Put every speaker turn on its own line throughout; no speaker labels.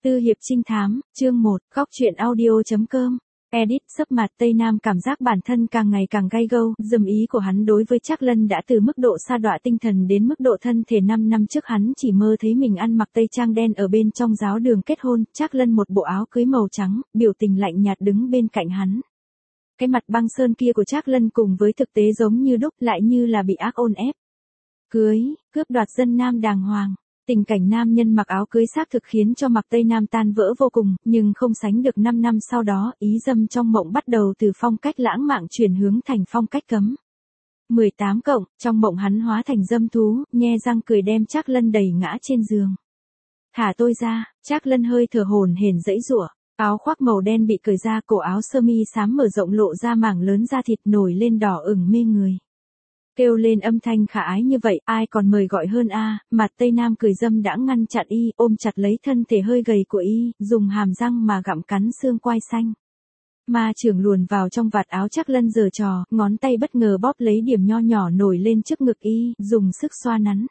Tư hiệp trinh thám, chương 1, góc truyện audio.com. Edit sấp mặt Tây Nam cảm giác bản thân càng ngày càng gay go, dầm ý của hắn đối với Trác Lân đã từ mức độ sa đọa tinh thần đến mức độ thân thể. 5 năm trước hắn chỉ mơ thấy mình ăn mặc tây trang đen ở bên trong giáo đường kết hôn, Trác Lân một bộ áo cưới màu trắng, biểu tình lạnh nhạt đứng bên cạnh hắn. Cái mặt băng sơn kia của Trác Lân cùng với thực tế giống như đúc, lại như là bị ác ôn ép. Cưới, cướp đoạt dân nam đàng hoàng. Tình cảnh nam nhân mặc áo cưới xác thực khiến cho mặc Tây Nam tan vỡ vô cùng, nhưng không sánh được 5 năm sau đó, ý dâm trong mộng bắt đầu từ phong cách lãng mạn chuyển hướng thành phong cách cấm. 18 cộng, trong mộng hắn hóa thành dâm thú, nhe răng cười đem Trác Lân đẩy ngã trên giường. Thả tôi ra, Trác Lân hơi thở hổn hển giãy giụa, áo khoác màu đen bị cởi ra, cổ áo sơ mi xám mở rộng lộ ra mảng lớn da thịt nổi lên đỏ ửng mê người. Kêu lên âm thanh khả ái như vậy, ai còn mời gọi hơn a? Mặt Tây Nam cười dâm đã ngăn chặn y, ôm chặt lấy thân thể hơi gầy của y, dùng hàm răng mà gặm cắn xương quai xanh. Ma trưởng luồn vào trong vạt áo Trác Lân giở trò, ngón tay bất ngờ bóp lấy điểm nho nhỏ nổi lên trước ngực y, dùng sức xoa nắn.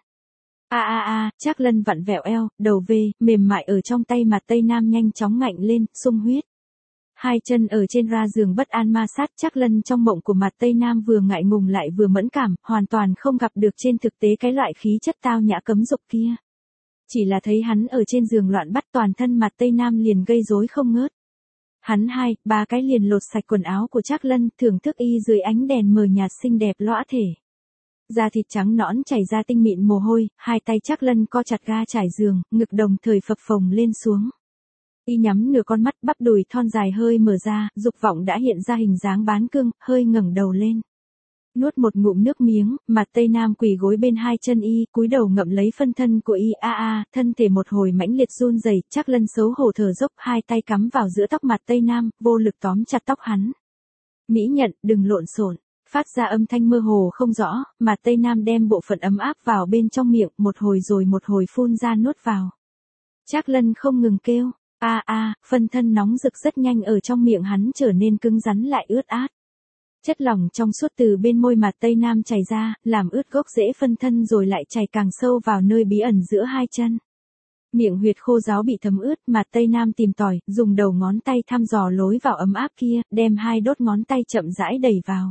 Trác Lân vặn vẹo eo, đầu về, mềm mại ở trong tay mặt Tây Nam nhanh chóng ngạnh lên, sung huyết. Hai chân ở trên ra giường bất an ma sát. Trác Lân trong mộng của mặt Tây Nam vừa ngại ngùng lại vừa mẫn cảm, hoàn toàn không gặp được trên thực tế cái loại khí chất tao nhã cấm dục kia. Chỉ là thấy hắn ở trên giường loạn bắt, toàn thân mặt Tây Nam liền gây rối không ngớt. Hắn 2-3 cái liền lột sạch quần áo của Trác Lân, thưởng thức y dưới ánh đèn mờ nhạt xinh đẹp lõa thể. Da thịt trắng nõn chảy ra tinh mịn mồ hôi, hai tay Trác Lân co chặt ga trải giường, ngực đồng thời phập phồng lên xuống. Y nhắm nửa con mắt, bắp đùi thon dài hơi mở ra, dục vọng đã hiện ra hình dáng bán cương, hơi ngẩng đầu lên. Nuốt một ngụm nước miếng, mặt Tây Nam quỳ gối bên hai chân y, cúi đầu ngậm lấy phân thân của y. Thân thể một hồi mãnh liệt run rẩy, Trác Lân xấu hổ thở dốc, hai tay cắm vào giữa tóc mặt Tây Nam, vô lực tóm chặt tóc hắn. Mỹ nhận, đừng lộn xộn. Phát ra âm thanh mơ hồ không rõ, mặt Tây Nam đem bộ phận ấm áp vào bên trong miệng, một hồi rồi một hồi phun ra nuốt vào. Trác Lân không ngừng kêu. Phân thân nóng rực rất nhanh ở trong miệng hắn trở nên cứng rắn lại ướt át. Chất lỏng trong suốt từ bên môi mặt Tây Nam chảy ra, làm ướt gốc rễ phân thân rồi lại chảy càng sâu vào nơi bí ẩn giữa hai chân. Miệng huyệt khô ráo bị thấm ướt, mặt Tây Nam tìm tòi, dùng đầu ngón tay thăm dò lối vào ấm áp kia, đem hai đốt ngón tay chậm rãi đẩy vào.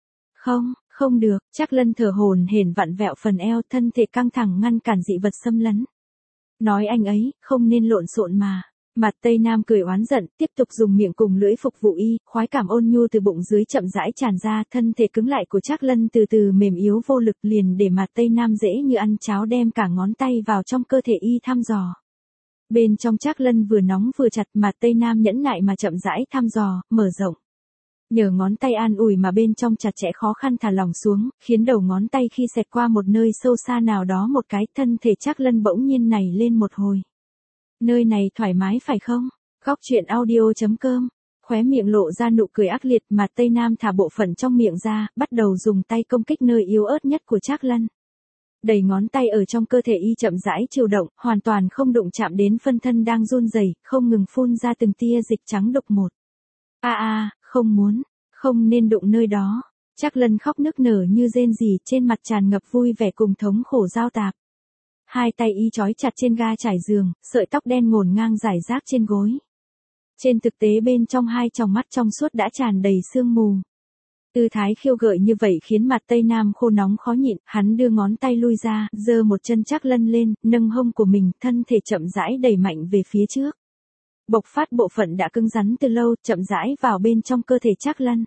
Không được, Trác Lân thở hổn hển vặn vẹo phần eo, thân thể căng thẳng ngăn cản dị vật xâm lấn. Nói anh ấy, không nên lộn xộn mà. Mặt Tây Nam cười oán giận, tiếp tục dùng miệng cùng lưỡi phục vụ y, khoái cảm ôn nhu từ bụng dưới chậm rãi tràn ra, thân thể cứng lại của Trác Lân từ từ mềm yếu vô lực, liền để mặt Tây Nam dễ như ăn cháo đem cả ngón tay vào trong cơ thể y thăm dò. Bên trong Trác Lân vừa nóng vừa chặt, mặt Tây Nam nhẫn nại mà chậm rãi thăm dò, mở rộng. Nhờ ngón tay an ủi mà bên trong chặt chẽ khó khăn thả lỏng xuống, khiến đầu ngón tay khi xẹt qua một nơi sâu xa nào đó một cái, thân thể Trác Lân bỗng nhiên nảy lên một hồi. Nơi này thoải mái phải không? Góc truyện audio.com. Khóe miệng lộ ra nụ cười ác liệt, mặt Tây Nam thả bộ phận trong miệng ra, bắt đầu dùng tay công kích nơi yếu ớt nhất của Trác Lân. Đẩy ngón tay ở trong cơ thể y chậm rãi chiều động, hoàn toàn không đụng chạm đến phân thân đang run rẩy, không ngừng phun ra từng tia dịch trắng đục một. Không muốn, không nên đụng nơi đó. Trác Lân khóc nức nở như rên rỉ, trên mặt tràn ngập vui vẻ cùng thống khổ giao tạp. Hai tay y trói chặt trên ga trải giường, sợi tóc đen ngổn ngang rải rác trên gối. Trên thực tế bên trong hai tròng mắt trong suốt đã tràn đầy sương mù. Tư thái khiêu gợi như vậy khiến mặt Tây Nam khô nóng khó nhịn, hắn đưa ngón tay lui ra, giơ một chân Trác Lân lên, nâng hông của mình, thân thể chậm rãi đẩy mạnh về phía trước. Bộc phát bộ phận đã cứng rắn từ lâu, chậm rãi vào bên trong cơ thể Trác Lân.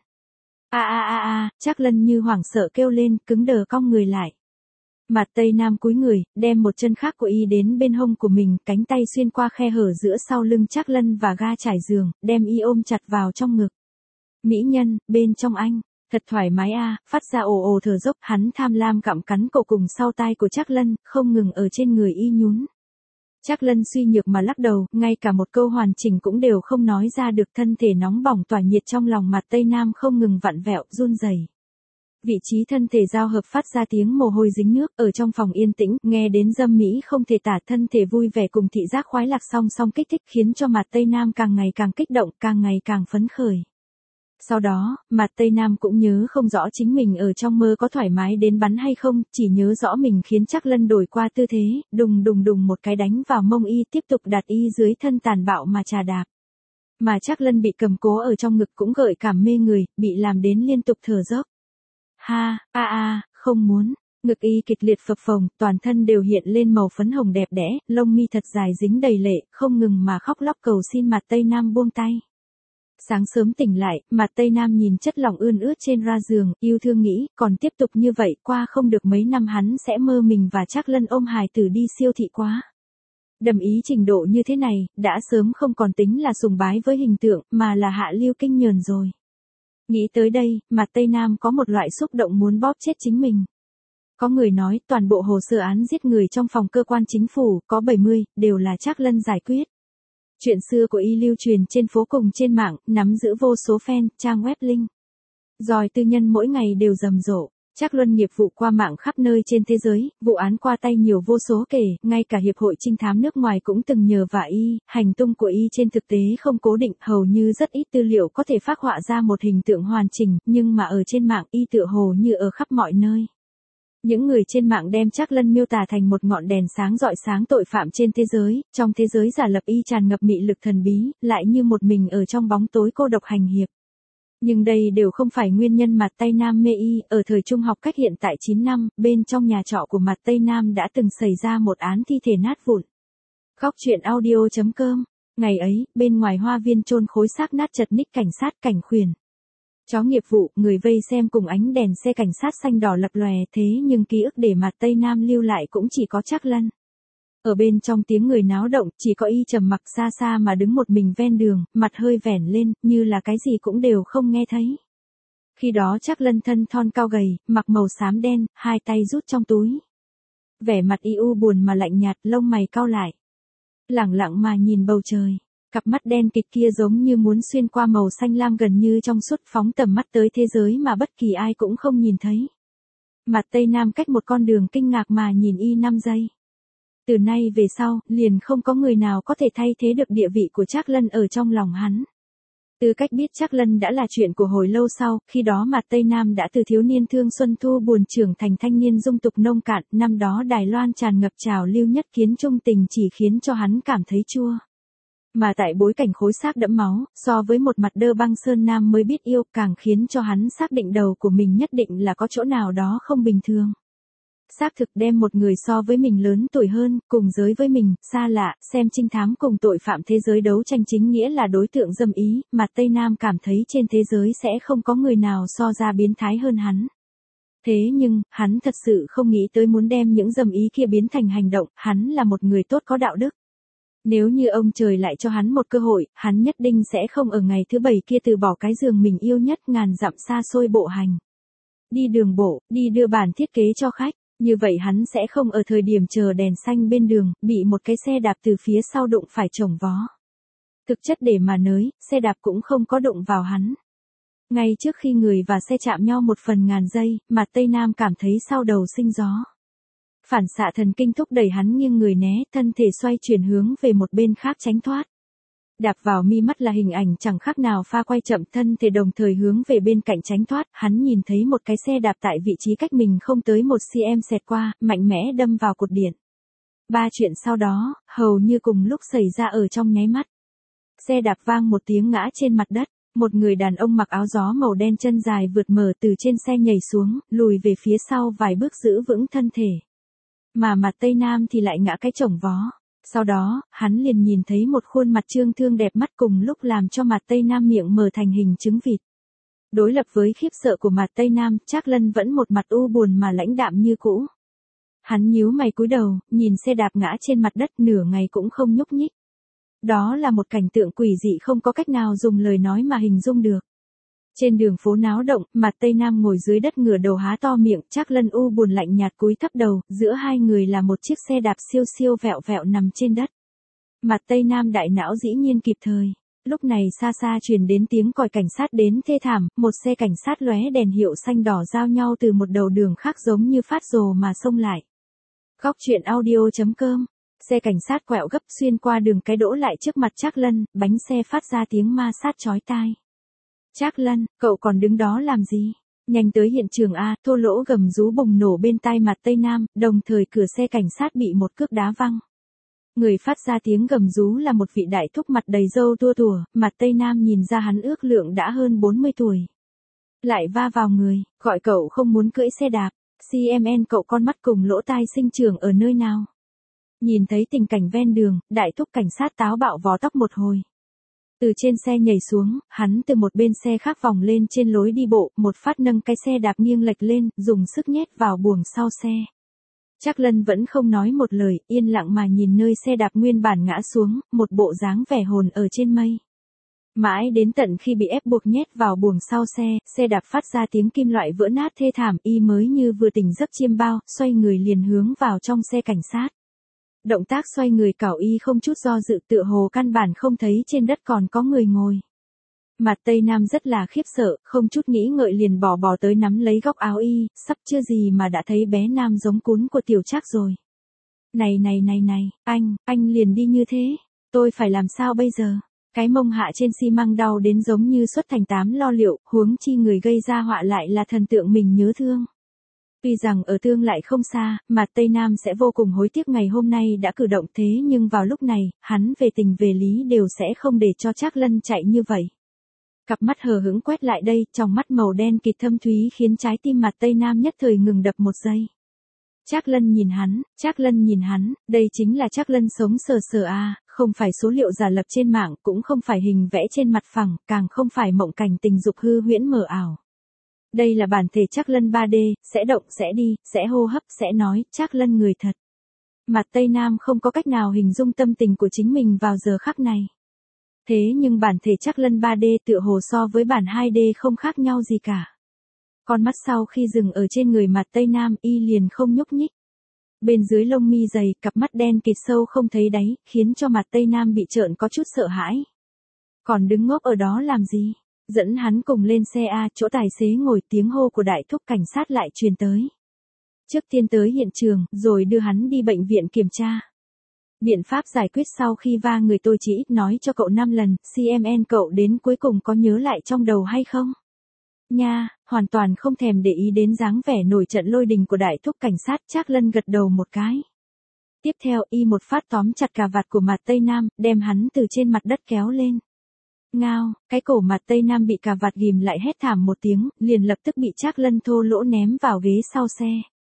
Trác Lân như hoảng sợ kêu lên, cứng đờ cong người lại. Mặt Tây Nam cúi người, đem một chân khác của y đến bên hông của mình, cánh tay xuyên qua khe hở giữa sau lưng Trác Lân và ga trải giường, đem y ôm chặt vào trong ngực. Mỹ nhân, bên trong anh, thật thoải mái phát ra ồ ồ thở dốc, hắn tham lam gặm cắn cổ cùng sau tai của Trác Lân, không ngừng ở trên người y nhún. Trác Lân suy nhược mà lắc đầu, ngay cả một câu hoàn chỉnh cũng đều không nói ra được, thân thể nóng bỏng tỏa nhiệt trong lòng mặt Tây Nam không ngừng vặn vẹo, run rẩy. Vị trí thân thể giao hợp phát ra tiếng mồ hôi dính nước, ở trong phòng yên tĩnh, nghe đến dâm mỹ không thể tả, thân thể vui vẻ cùng thị giác khoái lạc song song kích thích, khiến cho mặt Tây Nam càng ngày càng kích động, càng ngày càng phấn khởi. Sau đó, Mạt Tây Nam cũng nhớ không rõ chính mình ở trong mơ có thoải mái đến bắn hay không, chỉ nhớ rõ mình khiến Trác Lân đổi qua tư thế, đùng đùng đùng một cái đánh vào mông y, tiếp tục đặt y dưới thân tàn bạo mà chà đạp. Mà Trác Lân bị cầm cố ở trong ngực cũng gợi cảm mê người, bị làm đến liên tục thở dốc. Ha, không muốn. Ngực y kịch liệt phập phồng, toàn thân đều hiện lên màu phấn hồng đẹp đẽ, lông mi thật dài dính đầy lệ, không ngừng mà khóc lóc cầu xin Mạt Tây Nam buông tay. Sáng sớm tỉnh lại, Mạt Tây Nam nhìn chất lỏng ươn ướt trên ra giường, yêu thương nghĩ, còn tiếp tục như vậy, qua không được mấy năm hắn sẽ mơ mình và Trác Lân ôm hài tử đi siêu thị quá. Đầm ý trình độ như thế này, đã sớm không còn tính là sùng bái với hình tượng, mà là hạ lưu kinh nhờn rồi. Nghĩ tới đây, Mạt Tây Nam có một loại xúc động muốn bóp chết chính mình. Có người nói toàn bộ hồ sơ án giết người trong phòng cơ quan chính phủ, có 70, đều là Trác Lân giải quyết. Chuyện xưa của y lưu truyền trên phố cùng trên mạng, nắm giữ vô số fan, trang web link. Giỏi tư nhân mỗi ngày đều rầm rộ. Trác Luân nghiệp vụ qua mạng khắp nơi trên thế giới, vụ án qua tay nhiều vô số kể, ngay cả Hiệp hội Trinh thám nước ngoài cũng từng nhờ vả y, hành tung của y trên thực tế không cố định, hầu như rất ít tư liệu có thể phác họa ra một hình tượng hoàn chỉnh, nhưng mà ở trên mạng y tựa hồ như ở khắp mọi nơi. Những người trên mạng đem Trác Lân miêu tả thành một ngọn đèn sáng rọi sáng tội phạm trên thế giới, trong thế giới giả lập y tràn ngập mị lực thần bí, lại như một mình ở trong bóng tối cô độc hành hiệp. Nhưng đây đều không phải nguyên nhân Mạt Tây Nam mê y, ở thời trung học cách hiện tại 9 năm, bên trong nhà trọ của Mạt Tây Nam đã từng xảy ra một án thi thể nát vụn. Góc truyện audio.com. Ngày ấy, bên ngoài hoa viên chôn khối xác nát chật ních cảnh sát cảnh khuyển. Chó nghiệp vụ, người vây xem cùng ánh đèn xe cảnh sát xanh đỏ lập lòe, thế nhưng ký ức để Mạt Tây Nam lưu lại cũng chỉ có Trác Lân. Ở bên trong tiếng người náo động, chỉ có y trầm mặc xa xa mà đứng một mình ven đường, mặt hơi vẻn lên, như là cái gì cũng đều không nghe thấy. Khi đó Trác Lân thân thon cao gầy, mặc màu xám đen, hai tay rút trong túi. Vẻ mặt y u buồn mà lạnh nhạt, lông mày cau lại. Lẳng lặng mà nhìn bầu trời. Cặp mắt đen kịt kia giống như muốn xuyên qua màu xanh lam gần như trong suốt, phóng tầm mắt tới thế giới mà bất kỳ ai cũng không nhìn thấy. Mạt Tây Nam cách một con đường kinh ngạc mà nhìn y 5 giây. Từ nay về sau, liền không có người nào có thể thay thế được địa vị của Trác Lân ở trong lòng hắn. Tư cách biết Trác Lân đã là chuyện của hồi lâu sau, khi đó Mạt Tây Nam đã từ thiếu niên thương xuân thu buồn trưởng thành thanh niên dung tục nông cạn, năm đó Đài Loan tràn ngập trào lưu nhất kiến trung tình chỉ khiến cho hắn cảm thấy chua. Mà tại bối cảnh khối xác đẫm máu, so với một mặt đơ băng sơn nam mới biết yêu, càng khiến cho hắn xác định đầu của mình nhất định là có chỗ nào đó không bình thường. Xác thực đem một người so với mình lớn tuổi hơn, cùng giới với mình, xa lạ, xem trinh thám cùng tội phạm thế giới đấu tranh chính nghĩa là đối tượng dâm ý, mà Tây Nam cảm thấy trên thế giới sẽ không có người nào so ra biến thái hơn hắn. Thế nhưng, hắn thật sự không nghĩ tới muốn đem những dâm ý kia biến thành hành động, hắn là một người tốt có đạo đức. Nếu như ông trời lại cho hắn một cơ hội, hắn nhất định sẽ không ở ngày thứ 7 kia từ bỏ cái giường mình yêu nhất ngàn dặm xa xôi bộ hành. Đi đường bộ, đi đưa bản thiết kế cho khách. Như vậy hắn sẽ không ở thời điểm chờ đèn xanh bên đường, bị một cái xe đạp từ phía sau đụng phải chồng vó. Thực chất để mà nói, xe đạp cũng không có đụng vào hắn. Ngay trước khi người và xe chạm nhau một phần ngàn giây, Mạt Tây Nam cảm thấy sau đầu sinh gió. Phản xạ thần kinh thúc đẩy hắn nghiêng người né, thân thể xoay chuyển hướng về một bên khác tránh thoát. Đạp vào mi mắt là hình ảnh chẳng khác nào pha quay chậm, thân thể đồng thời hướng về bên cạnh tránh thoát, hắn nhìn thấy một cái xe đạp tại vị trí cách mình không tới 1 cm xẹt qua, mạnh mẽ đâm vào cột điện. Ba chuyện sau đó, hầu như cùng lúc xảy ra ở trong nháy mắt. Xe đạp vang một tiếng ngã trên mặt đất, một người đàn ông mặc áo gió màu đen chân dài vượt mở từ trên xe nhảy xuống, lùi về phía sau vài bước giữ vững thân thể. Mà Mạt Tây Nam thì lại ngã cái chồng vó. Sau đó, hắn liền nhìn thấy một khuôn mặt trương thương đẹp mắt cùng lúc làm cho Mạt Tây Nam miệng mở thành hình trứng vịt. Đối lập với khiếp sợ của Mạt Tây Nam, Trác Lân vẫn một mặt u buồn mà lãnh đạm như cũ. Hắn nhíu mày cúi đầu, nhìn xe đạp ngã trên mặt đất nửa ngày cũng không nhúc nhích. Đó là một cảnh tượng quỷ dị không có cách nào dùng lời nói mà hình dung được. Trên đường phố náo động, Mạt Tây Nam ngồi dưới đất ngửa đầu há to miệng, Trác Lân u buồn lạnh nhạt cúi thấp đầu, giữa hai người là một chiếc xe đạp siêu siêu vẹo vẹo nằm trên đất. Mạt Tây Nam đại não dĩ nhiên kịp thời. Lúc này xa xa truyền đến tiếng còi cảnh sát đến thê thảm, một xe cảnh sát lóe đèn hiệu xanh đỏ giao nhau từ một đầu đường khác giống như phát rồ mà xông lại. Góc truyện audio.com. Xe cảnh sát quẹo gấp xuyên qua đường cái đỗ lại trước mặt Trác Lân, bánh xe phát ra tiếng ma sát chói tai. Trác Lân, cậu còn đứng đó làm gì? Nhanh tới hiện trường a, thô lỗ gầm rú bùng nổ bên tai Mạt Tây Nam, đồng thời cửa xe cảnh sát bị một cước đá văng. Người phát ra tiếng gầm rú là một vị đại thúc mặt đầy râu tua tủa, Mạt Tây Nam nhìn ra hắn ước lượng đã hơn 40 tuổi. Lại va vào người, gọi cậu không muốn cưỡi xe đạp, CMN cậu con mắt cùng lỗ tai sinh trưởng ở nơi nào? Nhìn thấy tình cảnh ven đường, đại thúc cảnh sát táo bạo vò tóc một hồi. Từ trên xe nhảy xuống, hắn từ một bên xe khác vòng lên trên lối đi bộ, một phát nâng cái xe đạp nghiêng lệch lên, dùng sức nhét vào buồng sau xe. Trác Lân vẫn không nói một lời, yên lặng mà nhìn nơi xe đạp nguyên bản ngã xuống, một bộ dáng vẻ hồn ở trên mây. Mãi đến tận khi bị ép buộc nhét vào buồng sau xe, xe đạp phát ra tiếng kim loại vỡ nát thê thảm, y mới như vừa tỉnh giấc chiêm bao, xoay người liền hướng vào trong xe cảnh sát. Động tác xoay người cảo y không chút do dự, tựa hồ căn bản không thấy trên đất còn có người ngồi. Mạt Tây Nam rất là khiếp sợ, không chút nghĩ ngợi liền bò tới nắm lấy góc áo y, sắp chưa gì mà đã thấy bé Nam giống cún của tiểu Trác rồi. Này, anh liền đi như thế, tôi phải làm sao bây giờ? Cái mông hạ trên xi măng đau đến giống như xuất thành 8 lo liệu, huống chi người gây ra họa lại là thần tượng mình nhớ thương. Tuy rằng ở tương lại không xa, Mạt Tây Nam sẽ vô cùng hối tiếc ngày hôm nay đã cử động thế, nhưng vào lúc này, hắn về tình về lý đều sẽ không để cho Trác Lân chạy như vậy. Cặp mắt hờ hững quét lại đây, trong mắt màu đen kịt thâm thúy khiến trái tim Mạt Tây Nam nhất thời ngừng đập một giây. Trác Lân nhìn hắn, đây chính là Trác Lân sống sờ sờ a, không phải số liệu giả lập trên mạng, cũng không phải hình vẽ trên mặt phẳng, càng không phải mộng cảnh tình dục hư huyễn mờ ảo. Đây là bản thể Trác Lân 3D, sẽ động, sẽ đi, sẽ hô hấp, sẽ nói, Trác Lân người thật. Mạt Tây Nam không có cách nào hình dung tâm tình của chính mình vào giờ khắc này. Thế nhưng bản thể Trác Lân 3D tựa hồ so với bản 2D không khác nhau gì cả. Con mắt sau khi dừng ở trên người Mạt Tây Nam, y liền không nhúc nhích. Bên dưới lông mi dày, cặp mắt đen kịt sâu không thấy đáy, khiến cho Mạt Tây Nam bị trợn có chút sợ hãi. Còn đứng ngốc ở đó làm gì? Dẫn hắn cùng lên xe A, chỗ tài xế ngồi, tiếng hô của đại thúc cảnh sát lại truyền tới. Trước tiên tới hiện trường, rồi đưa hắn đi bệnh viện kiểm tra. Biện pháp giải quyết sau khi va người tôi chỉ ít nói cho cậu 5 lần, CMN cậu đến cuối cùng có nhớ lại trong đầu hay không? Nha, hoàn toàn không thèm để ý đến dáng vẻ nổi trận lôi đình của đại thúc cảnh sát, Trác Lân gật đầu một cái. Tiếp theo y một phát tóm chặt cà vạt của Mạt Tây Nam, đem hắn từ trên mặt đất kéo lên. Ngao, cái cổ Mạt Tây Nam bị cà vạt ghìm lại hét thảm một tiếng, liền lập tức bị Trác Lân thô lỗ ném vào ghế sau xe.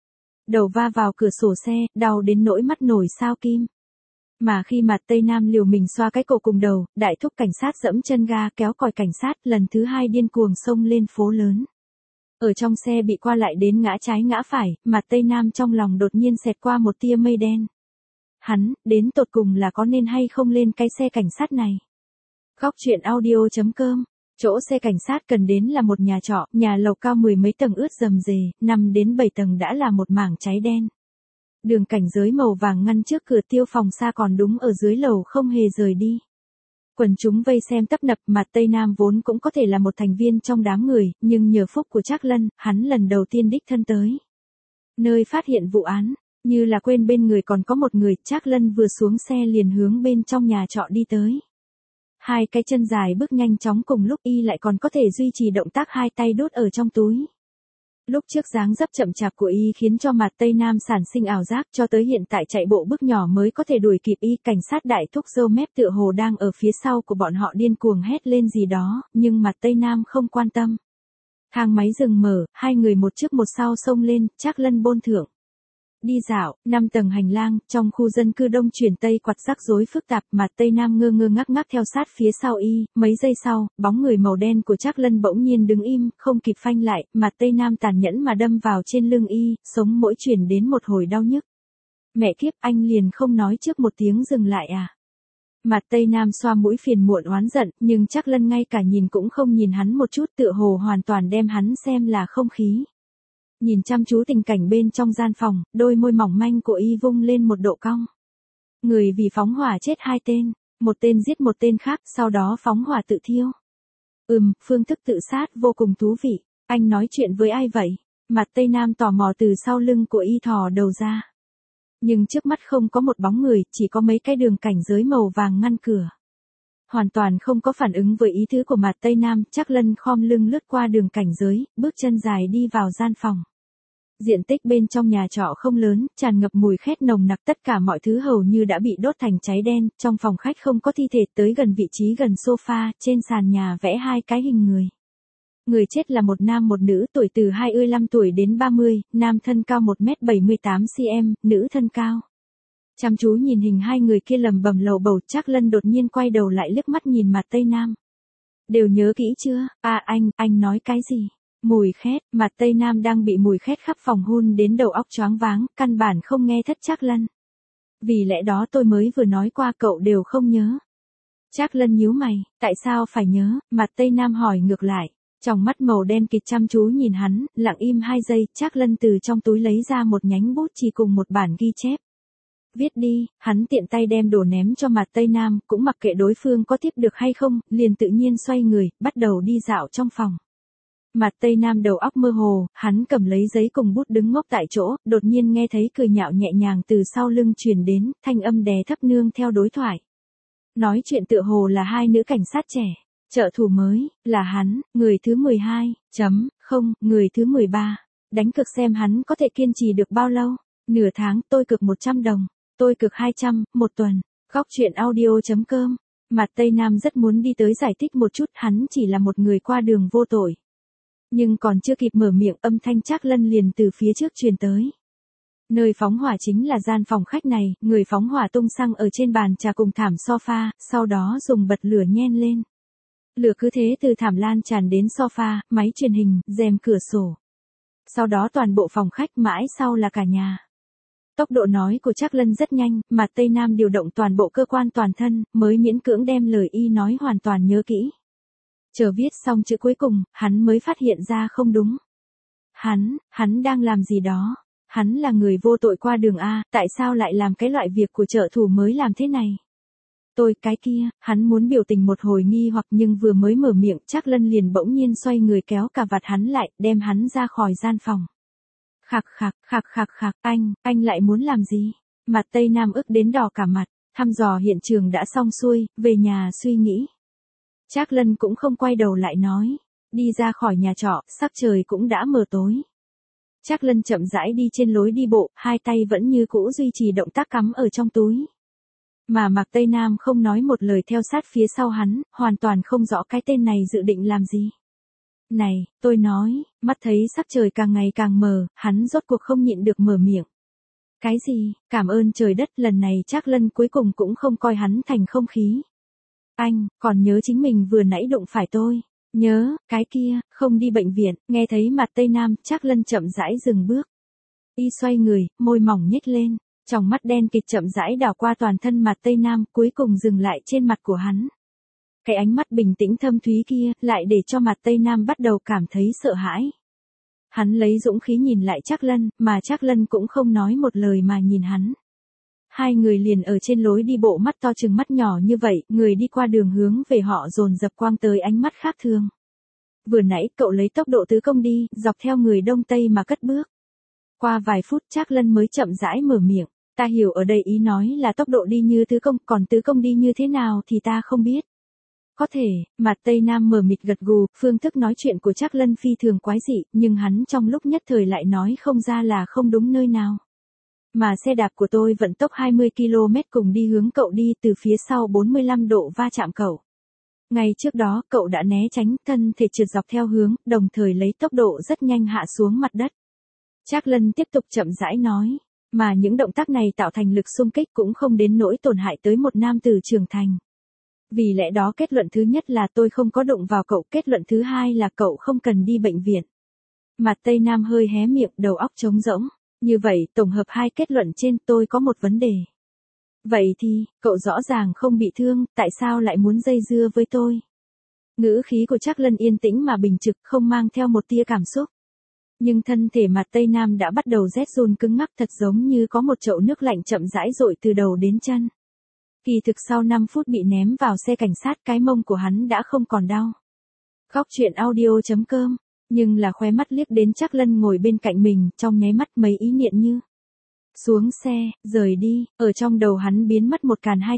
Đầu va vào cửa sổ xe, đau đến nỗi mắt nổi sao kim. Mà khi Mạt Tây Nam liều mình xoa cái cổ cùng đầu, đại thúc cảnh sát giẫm chân ga kéo còi cảnh sát, lần thứ 2 điên cuồng xông lên phố lớn. Ở trong xe bị qua lại đến ngã trái ngã phải, Mạt Tây Nam trong lòng đột nhiên xẹt qua một tia mây đen. Hắn, đến tột cùng là có nên hay không lên cái xe cảnh sát này? Góc truyện audio.com. Chỗ xe cảnh sát cần đến là một nhà trọ, nhà lầu cao 10 mấy tầng ướt rầm rề, 5 đến 7 tầng đã là một mảng cháy đen. Đường cảnh giới màu vàng ngăn trước cửa, tiêu phòng xa còn đúng ở dưới lầu không hề rời đi. Quần chúng vây xem tấp nập, Mạt Tây Nam vốn cũng có thể là một thành viên trong đám người, nhưng nhờ phúc của Trác Lân, hắn lần đầu tiên đích thân tới nơi phát hiện vụ án, như là quên bên người còn có một người, Trác Lân vừa xuống xe liền hướng bên trong nhà trọ đi tới. Hai cái chân dài bước nhanh chóng, cùng lúc y lại còn có thể duy trì động tác hai tay đút ở trong túi. Lúc trước dáng dấp chậm chạp của y khiến cho Mạt Tây Nam sản sinh ảo giác, cho tới hiện tại chạy bộ bước nhỏ mới có thể đuổi kịp y. Cảnh sát đại thúc râu mép tựa hồ đang ở phía sau của bọn họ điên cuồng hét lên gì đó, nhưng Mạt Tây Nam không quan tâm. Thang máy dừng mở, hai người một trước một sau xông lên, Trác Lân bôn thưởng. Đi dạo, 5 tầng hành lang, trong khu dân cư đông chuyển tây quặt rắc rối phức tạp, Mạt Tây Nam ngơ ngơ ngác ngác theo sát phía sau y, mấy giây sau, bóng người màu đen của Trác Lân bỗng nhiên đứng im, không kịp phanh lại, Mạt Tây Nam tàn nhẫn mà đâm vào trên lưng y, sống mỗi chuyển đến một hồi đau nhức. Mẹ kiếp, anh liền không nói trước một tiếng dừng lại à? Mạt Tây Nam xoa mũi phiền muộn oán giận, nhưng Trác Lân ngay cả nhìn cũng không nhìn hắn một chút, tựa hồ hoàn toàn đem hắn xem là không khí. Nhìn chăm chú tình cảnh bên trong gian phòng, đôi môi mỏng manh của y vung lên một độ cong. Người vì phóng hỏa chết 2 tên, một tên giết một tên khác, sau đó phóng hỏa tự thiêu. Phương thức tự sát vô cùng thú vị. Anh nói chuyện với ai vậy? Mạt Tây Nam tò mò từ sau lưng của y thò đầu ra. Nhưng trước mắt không có một bóng người, chỉ có mấy cái đường cảnh giới màu vàng ngăn cửa. hoàn toàn không có phản ứng với ý tứ của Mạt Tây Nam, Trác Lân khom lưng lướt qua đường cảnh giới, bước chân dài đi vào gian phòng. Diện tích bên trong nhà trọ không lớn, tràn ngập mùi khét nồng nặc, tất cả mọi thứ hầu như đã bị đốt thành cháy đen, trong phòng khách không có thi thể, tới gần vị trí gần sofa, trên sàn nhà vẽ hai cái hình người. Người chết là một nam một nữ, tuổi từ 25 tuổi đến 30, nam thân cao 1m78 cm, nữ thân cao. Chăm chú nhìn hình hai người kia lầm bầm lầu bầu, Trác Lân đột nhiên quay đầu lại liếc mắt nhìn Mạt Tây Nam. Đều nhớ kỹ chưa? À anh nói cái gì? Mùi khét, Mạt Tây Nam đang bị mùi khét khắp phòng hun đến đầu óc choáng váng, căn bản không nghe thất Trác Lân. Vì lẽ đó tôi mới vừa nói qua cậu đều không nhớ. Trác Lân nhíu mày, tại sao phải nhớ? Mạt Tây Nam hỏi ngược lại. Trong mắt màu đen kịt chăm chú nhìn hắn, lặng im 2 giây, Trác Lân từ trong túi lấy ra một nhánh bút chì cùng một bản ghi chép. Viết đi, hắn tiện tay đem đồ ném cho Mạt Tây Nam, cũng mặc kệ đối phương có tiếp được hay không, liền tự nhiên xoay người, bắt đầu đi dạo trong phòng. Mạt Tây Nam đầu óc mơ hồ, hắn cầm lấy giấy cùng bút đứng ngốc tại chỗ, đột nhiên nghe thấy cười nhạo nhẹ nhàng từ sau lưng truyền đến, thanh âm đè thấp nương theo đối thoại. Nói chuyện tựa hồ là hai nữ cảnh sát trẻ. Trợ thủ mới, là hắn, người thứ 12, người thứ 13. Đánh cược xem hắn có thể kiên trì được bao lâu. Nửa tháng, tôi cược 100 đồng. Tôi cược 200, một tuần. Góc chuyện audio.com. Mạt Tây Nam rất muốn đi tới giải thích một chút, hắn chỉ là một người qua đường vô tội. Nhưng còn chưa kịp mở miệng, âm thanh Trác Lân liền từ phía trước truyền tới. Nơi phóng hỏa chính là gian phòng khách này, người phóng hỏa tung xăng ở trên bàn trà cùng thảm sofa, sau đó dùng bật lửa nhen lên. Lửa cứ thế từ thảm lan tràn đến sofa, máy truyền hình, rèm cửa sổ. Sau đó toàn bộ phòng khách, mãi sau là cả nhà. Tốc độ nói của Trác Lân rất nhanh, Mạt Tây Nam điều động toàn bộ cơ quan toàn thân, mới miễn cưỡng đem lời y nói hoàn toàn nhớ kỹ. Chờ viết xong chữ cuối cùng, hắn mới phát hiện ra không đúng. Hắn đang làm gì đó? Hắn là người vô tội qua đường A, tại sao lại làm cái loại việc của trợ thủ mới làm thế này? Cái kia, hắn muốn biểu tình một hồi nghi hoặc nhưng vừa mới mở miệng, Trác Lân liền bỗng nhiên xoay người kéo cà vạt hắn lại, đem hắn ra khỏi gian phòng. Khạc, anh lại muốn làm gì? Mạt Tây Nam ức đến đỏ cả mặt, thăm dò hiện trường đã xong xuôi, về nhà suy nghĩ. Trác Lân cũng không quay đầu lại nói, đi ra khỏi nhà trọ, sắc trời cũng đã mờ tối. Trác Lân chậm rãi đi trên lối đi bộ, hai tay vẫn như cũ duy trì động tác cắm ở trong túi. Mà Mạc Tây Nam không nói một lời theo sát phía sau hắn, hoàn toàn không rõ cái tên này dự định làm gì. Này, tôi nói, mắt thấy sắc trời càng ngày càng mờ, hắn rốt cuộc không nhịn được mở miệng. Cái gì, cảm ơn trời đất, lần này Trác Lân cuối cùng cũng không coi hắn thành không khí. Anh, còn nhớ chính mình vừa nãy đụng phải tôi. Nhớ, cái kia, không đi bệnh viện, nghe thấy Mạt Tây Nam, Trác Lân chậm rãi dừng bước. Y xoay người, môi mỏng nhếch lên. Trong mắt đen kịt chậm rãi đảo qua toàn thân Mạt Tây Nam, cuối cùng dừng lại trên mặt của hắn. Cái ánh mắt bình tĩnh thâm thúy kia, lại để cho Mạt Tây Nam bắt đầu cảm thấy sợ hãi. Hắn lấy dũng khí nhìn lại Trác Lân, mà Trác Lân cũng không nói một lời mà nhìn hắn. Hai người liền ở trên lối đi bộ, mắt to chừng mắt nhỏ như vậy, người đi qua đường hướng về họ dồn dập quang tới ánh mắt khác thường. Vừa nãy cậu lấy tốc độ tứ công đi, dọc theo người Đông Tây mà cất bước. Qua vài phút Trác Lân mới chậm rãi mở miệng. Ta hiểu ở đây ý nói là tốc độ đi như tứ công, còn tứ công đi như thế nào thì ta không biết. Có thể, Mạt Tây Nam mờ mịt gật gù, phương thức nói chuyện của Trác Lân phi thường quái dị, nhưng hắn trong lúc nhất thời lại nói không ra là không đúng nơi nào. Mà xe đạp của tôi vận tốc 20 km cùng đi hướng cậu đi, từ phía sau 45 độ va chạm cậu. Ngay trước đó, cậu đã né tránh, thân thể trượt dọc theo hướng, đồng thời lấy tốc độ rất nhanh hạ xuống mặt đất. Trác Lân tiếp tục chậm rãi nói. Mà những động tác này tạo thành lực xung kích cũng không đến nỗi tổn hại tới một nam tử trưởng thành. Vì lẽ đó kết luận thứ nhất là tôi không có đụng vào cậu, kết luận thứ hai là cậu không cần đi bệnh viện. Mạt Tây Nam hơi hé miệng, đầu óc trống rỗng. Như vậy, tổng hợp hai kết luận trên, tôi có một vấn đề. Vậy thì, cậu rõ ràng không bị thương, tại sao lại muốn dây dưa với tôi? Ngữ khí của Trác Lân yên tĩnh mà bình trực, không mang theo một tia cảm xúc. Nhưng thân thể Mạt Tây Nam đã bắt đầu rét run cứng ngắc, thật giống như có một chậu nước lạnh chậm rãi dội từ đầu đến chân. Kỳ thực sau 5 phút bị ném vào xe cảnh sát, cái mông của hắn đã không còn đau. Góc chuyện audio.com. Nhưng là khóe mắt liếc đến Trác Lân ngồi bên cạnh mình, trong nháy mắt mấy ý niệm như xuống xe, rời đi, ở trong đầu hắn biến mất một càn hai tịnh.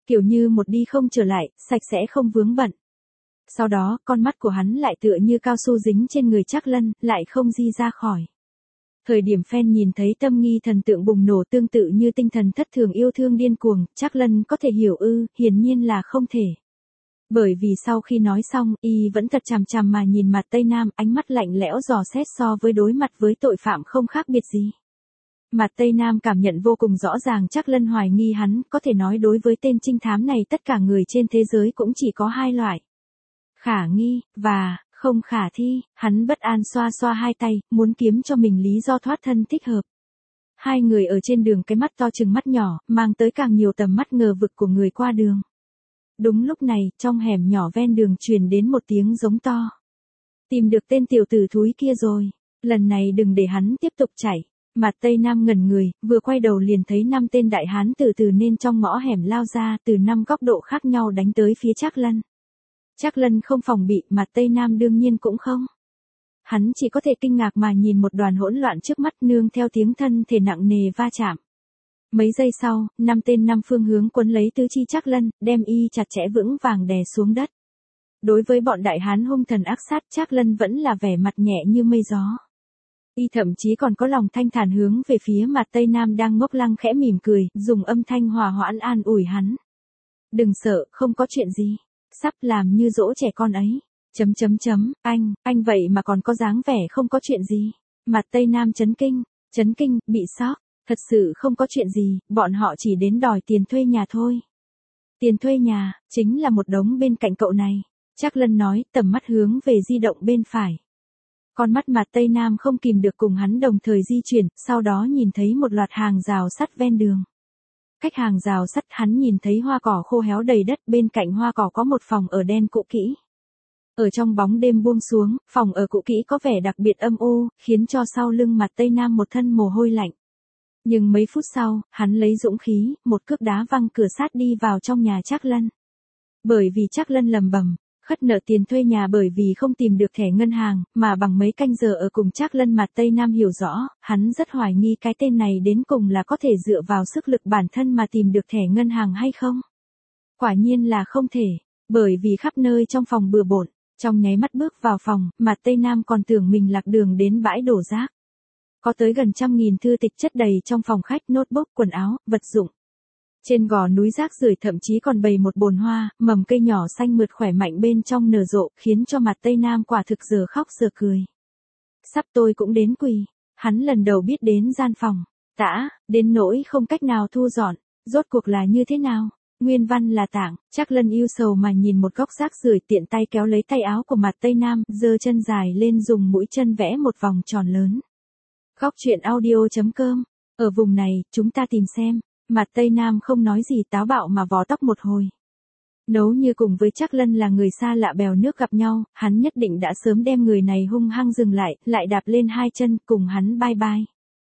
kiểu như một đi không trở lại, sạch sẽ không vướng bận. Sau đó, con mắt của hắn lại tựa như cao su dính trên người Trác Lân, lại không di ra khỏi. Thời điểm fan nhìn thấy tâm nghi thần tượng bùng nổ tương tự như tinh thần thất thường yêu thương điên cuồng, Trác Lân có thể hiểu ư, hiển nhiên là không thể. Bởi vì sau khi nói xong, y vẫn thật chằm chằm mà nhìn mặt Tây Nam, ánh mắt lạnh lẽo dò xét so với đối mặt với tội phạm không khác biệt gì. Mặt Tây Nam cảm nhận vô cùng rõ ràng Trác Lân hoài nghi hắn, có thể nói đối với tên trinh thám này tất cả người trên thế giới cũng chỉ có hai loại. Khả nghi, và, không khả thi, hắn bất an xoa xoa hai tay, muốn kiếm cho mình lý do thoát thân thích hợp. Hai người ở trên đường cái mắt to chừng mắt nhỏ, mang tới càng nhiều tầm mắt ngờ vực của người qua đường. Đúng lúc này, trong hẻm nhỏ ven đường truyền đến một tiếng giống to. Tìm được tên tiểu tử thúi kia rồi, lần này đừng để hắn tiếp tục chạy. Mặt Tây Nam ngẩn người, vừa quay đầu liền thấy 5 tên đại hán từ từ nên trong ngõ hẻm lao ra, từ 5 góc độ khác nhau đánh tới phía Trác Lân. Trác Lân không phòng bị, mặt Tây Nam đương nhiên cũng không. Hắn chỉ có thể kinh ngạc mà nhìn một đoàn hỗn loạn trước mắt nương theo tiếng thân thể nặng nề va chạm. Mấy giây sau, 5 tên 5 phương hướng quấn lấy tứ chi Trác Lân, đem y chặt chẽ vững vàng đè xuống đất. Đối với bọn đại hán hung thần ác sát, Trác Lân vẫn là vẻ mặt nhẹ như mây gió. Y thậm chí còn có lòng thanh thản hướng về phía mặt Tây Nam đang ngốc lăng khẽ mỉm cười, dùng âm thanh hòa hoãn an ủi hắn. Đừng sợ, không có chuyện gì. Sắp làm như dỗ trẻ con ấy. Anh vậy mà còn có dáng vẻ không có chuyện gì. Mặt Tây Nam chấn kinh, bị sốc. Thật sự không có chuyện gì, bọn họ chỉ đến đòi tiền thuê nhà thôi. Tiền thuê nhà, chính là một đống bên cạnh cậu này. Trác Lân nói, tầm mắt hướng về di động bên phải. Con mắt mặt Tây Nam không kìm được cùng hắn đồng thời di chuyển, sau đó nhìn thấy một loạt hàng rào sắt ven đường. Cách hàng rào sắt hắn nhìn thấy hoa cỏ khô héo đầy đất, bên cạnh hoa cỏ có một phòng ở đen cũ kỹ. Ở trong bóng đêm buông xuống, phòng ở cũ kỹ có vẻ đặc biệt âm u, khiến cho sau lưng mặt Tây Nam một thân mồ hôi lạnh. Nhưng mấy phút sau, hắn lấy dũng khí, một cước đá văng cửa sát đi vào trong nhà Trác Lân. Bởi vì Trác Lân lầm bầm, khất nợ tiền thuê nhà bởi vì không tìm được thẻ ngân hàng, mà bằng mấy canh giờ ở cùng Trác Lân mặt Tây Nam hiểu rõ, hắn rất hoài nghi cái tên này đến cùng là có thể dựa vào sức lực bản thân mà tìm được thẻ ngân hàng hay không. Quả nhiên là không thể, bởi vì khắp nơi trong phòng bừa bộn, trong nháy mắt bước vào phòng, mặt Tây Nam còn tưởng mình lạc đường đến bãi đổ rác. Có tới gần 100.000 thư tịch chất đầy trong phòng khách, notebook, quần áo, vật dụng. Trên gò núi rác rưởi thậm chí còn bày một bồn hoa, mầm cây nhỏ xanh mượt khỏe mạnh bên trong nở rộ, khiến cho mặt Tây Nam quả thực giờ khóc giờ cười. Sắp tôi cũng đến quỳ. Hắn lần đầu biết đến gian phòng. Tã, đến nỗi không cách nào thu dọn. Rốt cuộc là như thế nào? Nguyên văn là tảng, Trác Lân ưu sầu mà nhìn một góc rác rưởi, tiện tay kéo lấy tay áo của mặt Tây Nam, giơ chân dài lên dùng mũi chân vẽ một vòng tròn lớn. Góc truyện audio.com. Ở vùng này, chúng ta tìm xem. Mặt Tây Nam không nói gì, táo bạo mà vò tóc một hồi. Nấu như cùng với Trác Lân là người xa lạ bèo nước gặp nhau, hắn nhất định đã sớm đem người này hung hăng dừng lại đạp lên hai chân cùng hắn bye bye.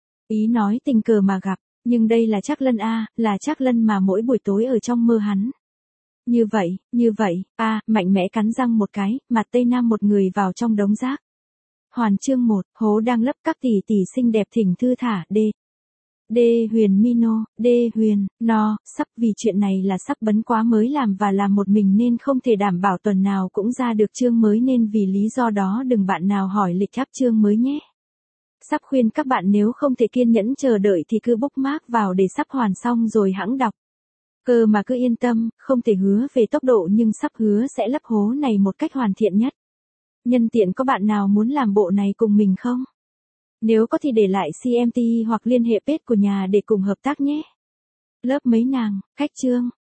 Ý nói tình cờ mà gặp, nhưng đây là Trác Lân a, là Trác Lân mà mỗi buổi tối ở trong mơ hắn. Như vậy, mạnh mẽ cắn răng một cái, mặt Tây Nam một người vào trong đống rác. Hoàn chương 1, hố đang lấp các tỷ tỷ xinh đẹp thỉnh thư thả, Huyền Mino, Huyền, sắp vì chuyện này là sắp bấn quá mới làm và làm một mình nên không thể đảm bảo tuần nào cũng ra được chương mới nên vì lý do đó đừng bạn nào hỏi lịch up chương mới nhé. Sắp khuyên các bạn nếu không thể kiên nhẫn chờ đợi thì cứ bookmark vào để sắp hoàn xong rồi hẵng đọc. Cơ mà cứ yên tâm, không thể hứa về tốc độ nhưng sắp hứa sẽ lấp hố này một cách hoàn thiện nhất. Nhân tiện có bạn nào muốn làm bộ này cùng mình không? Nếu có thì để lại CMT hoặc liên hệ page của nhà để cùng hợp tác nhé. Lớp mấy nàng, khách chương.